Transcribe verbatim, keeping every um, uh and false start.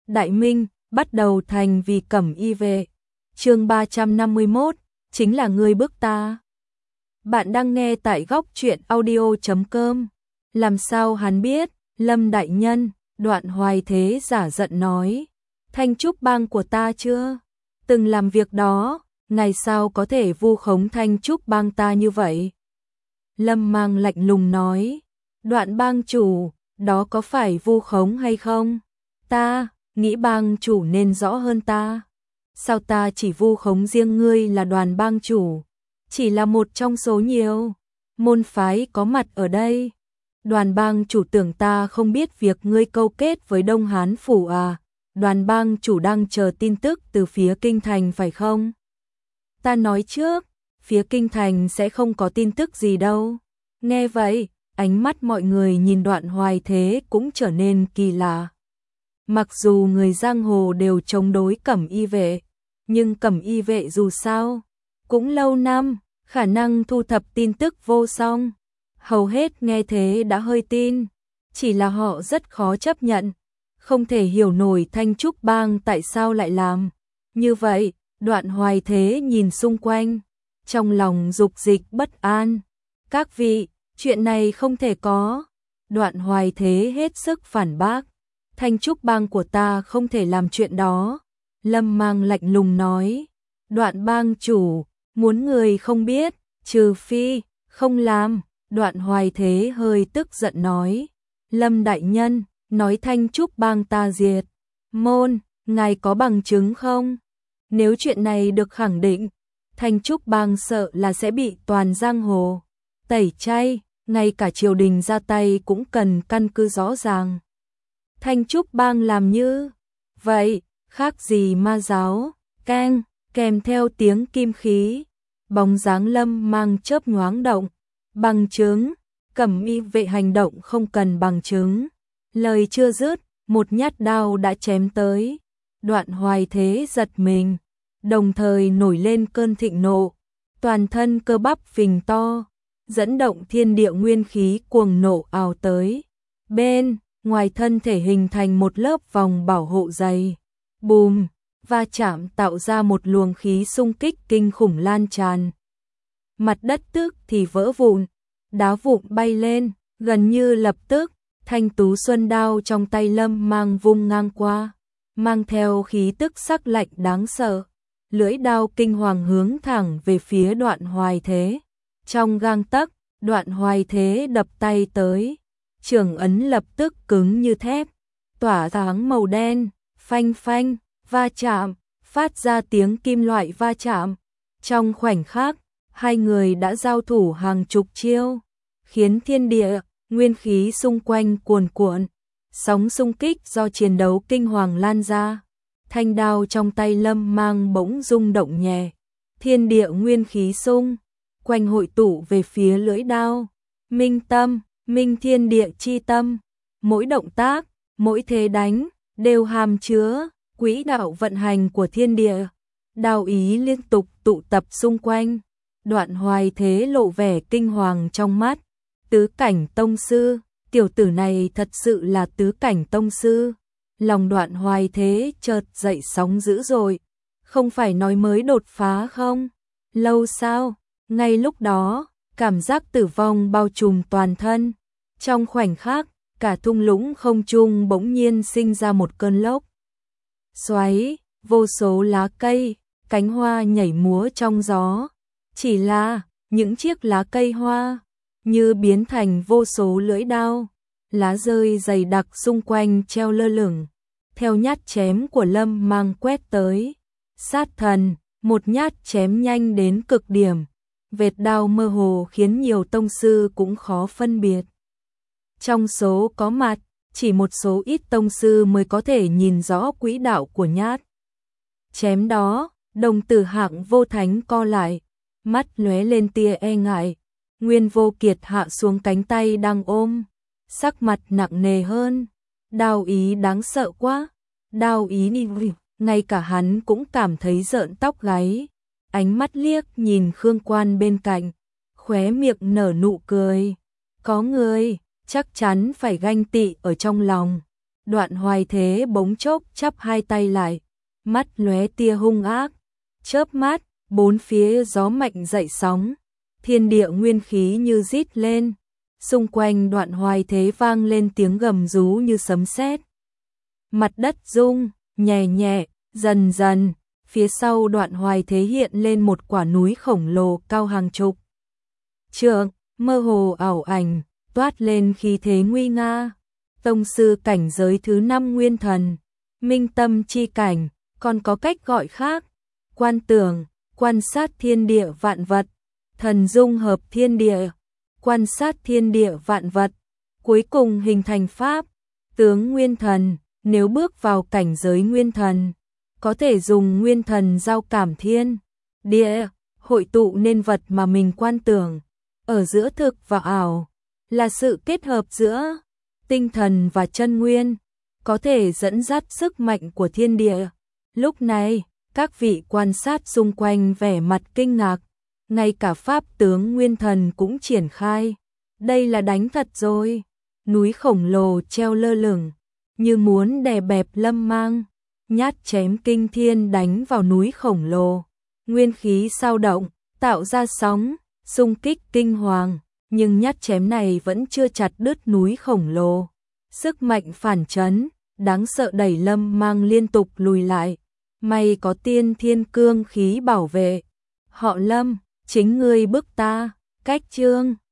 Đại Minh, bắt đầu thành vì cẩm y vệ. Chương ba trăm năm mươi mốt, chính là ngươi bức ta. Bạn đang nghe tại góc truyện audio chấm com. Làm sao hắn biết? Lâm đại nhân, Đoạn Hoài Thế giả giận nói. Thanh trúc bang của ta chưa từng làm việc đó, ngày sao có thể vu khống Thanh trúc bang ta như vậy? Lâm Mang lạnh lùng nói. Đoạn bang chủ, đó có phải vu khống hay không? Ta nghĩ bang chủ nên rõ hơn ta. Sao ta chỉ vu khống riêng ngươi là Đoàn bang chủ, chỉ là một trong số nhiều môn phái có mặt ở đây. Đoàn bang chủ tưởng ta không biết việc ngươi câu kết với Đông Hán phủ à? Đoàn bang chủ đang chờ tin tức từ phía kinh thành phải không? Ta nói trước, phía kinh thành sẽ không có tin tức gì đâu. Nghe vậy, ánh mắt mọi người nhìn Đoạn Hoài Thế cũng trở nên kỳ lạ. Mặc dù người giang hồ đều chống đối cẩm y vệ, nhưng cẩm y vệ dù sao cũng lâu năm, khả năng thu thập tin tức vô song. Hầu hết nghe thế đã hơi tin, chỉ là họ rất khó chấp nhận, không thể hiểu nổi Thanh trúc bang tại sao lại làm như vậy. Đoạn Hoài Thế nhìn xung quanh, trong lòng dục dịch bất an. Các vị, chuyện này không thể có. Đoạn Hoài Thế hết sức phản bác. Thanh trúc bang của ta không thể làm chuyện đó. Lâm Mang lạnh lùng nói. Đoạn bang chủ, muốn người không biết, trừ phi không làm. Đoạn Hoài Thế hơi tức giận nói. Lâm đại nhân, nói Thanh trúc bang ta diệt môn, ngài có bằng chứng không? Nếu chuyện này được khẳng định, Thanh trúc bang sợ là sẽ bị toàn giang hồ tẩy chay, ngay cả triều đình ra tay cũng cần căn cứ rõ ràng. Thanh trúc bang làm như vậy, khác gì ma giáo? Keng, kèm theo tiếng kim khí, bóng dáng Lâm Mang chớp nhoáng động. Bằng chứng, cẩm y vệ hành động không cần bằng chứng. Lời chưa dứt, một nhát đao đã chém tới. Đoạn Hoài Thế giật mình, đồng thời nổi lên cơn thịnh nộ, toàn thân cơ bắp phình to, dẫn động thiên địa nguyên khí cuồng nộ ào tới. Bên ngoài thân thể hình thành một lớp vòng bảo hộ dày, bùm, va chạm tạo ra một luồng khí xung kích kinh khủng lan tràn. Mặt đất tức thì vỡ vụn, đá vụn bay lên, gần như lập tức, thanh tú xuân đao trong tay Lâm Mang vung ngang qua, mang theo khí tức sắc lạnh đáng sợ. Lưỡi đao kinh hoàng hướng thẳng về phía Đoạn Hoài Thế. Trong gang tấc, Đoạn Hoài Thế đập tay tới, trường ấn lập tức cứng như thép, tỏa sáng màu đen, phanh phanh, va chạm, phát ra tiếng kim loại va chạm. Trong khoảnh khắc, hai người đã giao thủ hàng chục chiêu, khiến thiên địa, nguyên khí xung quanh cuồn cuộn, sóng xung kích do chiến đấu kinh hoàng lan ra. Thanh đao trong tay Lâm Mang bỗng rung động nhẹ, thiên địa nguyên khí xung quanh hội tụ về phía lưỡi đao. Minh tâm, minh thiên địa chi tâm, mỗi động tác, mỗi thế đánh đều hàm chứa quỹ đạo vận hành của thiên địa. Đao ý liên tục tụ tập xung quanh. Đoạn Hoài Thế lộ vẻ kinh hoàng trong mắt. Tứ cảnh tông sư, tiểu tử này thật sự là tứ cảnh tông sư. Lòng Đoạn Hoài Thế chợt dậy sóng dữ dội. Không phải nói mới đột phá không? Lâu sao? Ngay lúc đó, cảm giác tử vong bao trùm toàn thân. Trong khoảnh khắc, cả thung lũng không trung bỗng nhiên sinh ra một cơn lốc xoáy, vô số lá cây, cánh hoa nhảy múa trong gió. Chỉ là những chiếc lá cây hoa như biến thành vô số lưỡi đao, lá rơi dày đặc xung quanh treo lơ lửng. Theo nhát chém của Lâm Mang quét tới, sát thần, một nhát chém nhanh đến cực điểm, vệt đao mơ hồ khiến nhiều tông sư cũng khó phân biệt. Trong số có mặt, chỉ một số ít tông sư mới có thể nhìn rõ quỹ đạo của nhát chém đó. Đồng tử Hạng Vô Thánh co lại, mắt lóe lên tia e ngại. Nguyên Vô Kiệt hạ xuống cánh tay đang ôm, sắc mặt nặng nề hơn. Đao ý đáng sợ quá, đao ý đi, ngay cả hắn cũng cảm thấy rợn tóc gáy. Ánh mắt liếc nhìn Khương Quan bên cạnh, khóe miệng nở nụ cười. Có người, chắc chắn phải ganh tị ở trong lòng. Đoạn Hoài Thế bỗng chốc chắp hai tay lại, mắt lóe tia hung ác, chớp mắt, bốn phía gió mạnh dậy sóng, thiên địa nguyên khí như rít lên, xung quanh Đoạn Hoài Thế vang lên tiếng gầm rú như sấm sét. Mặt đất rung, nhẹ nhẹ, dần dần, phía sau Đoạn Hoài Thế hiện lên một quả núi khổng lồ cao hàng chục trượng, mơ hồ ảo ảnh, toát lên khí thế nguy nga. Tông sư cảnh giới thứ năm nguyên thần, minh tâm chi cảnh, còn có cách gọi khác, quan tưởng, quan sát thiên địa vạn vật, thần dung hợp thiên địa, quan sát thiên địa vạn vật, cuối cùng hình thành pháp, tướng nguyên thần. Nếu bước vào cảnh giới nguyên thần, có thể dùng nguyên thần giao cảm thiên địa, hội tụ nên vật mà mình quan tưởng. Ở giữa thực và ảo, là sự kết hợp giữa tinh thần và chân nguyên, có thể dẫn dắt sức mạnh của thiên địa. Lúc này, các vị quan sát xung quanh vẻ mặt kinh ngạc, ngay cả pháp tướng nguyên thần cũng triển khai. Đây là đánh thật rồi, núi khổng lồ treo lơ lửng, như muốn đè bẹp Lâm Mang, nhát chém kinh thiên đánh vào núi khổng lồ. Nguyên khí sao động, tạo ra sóng, xung kích kinh hoàng, nhưng nhát chém này vẫn chưa chặt đứt núi khổng lồ. Sức mạnh phản chấn, đáng sợ đẩy Lâm Mang liên tục lùi lại. May có tiên thiên cương khí bảo vệ. Họ Lâm, chính ngươi bức ta, cách chương.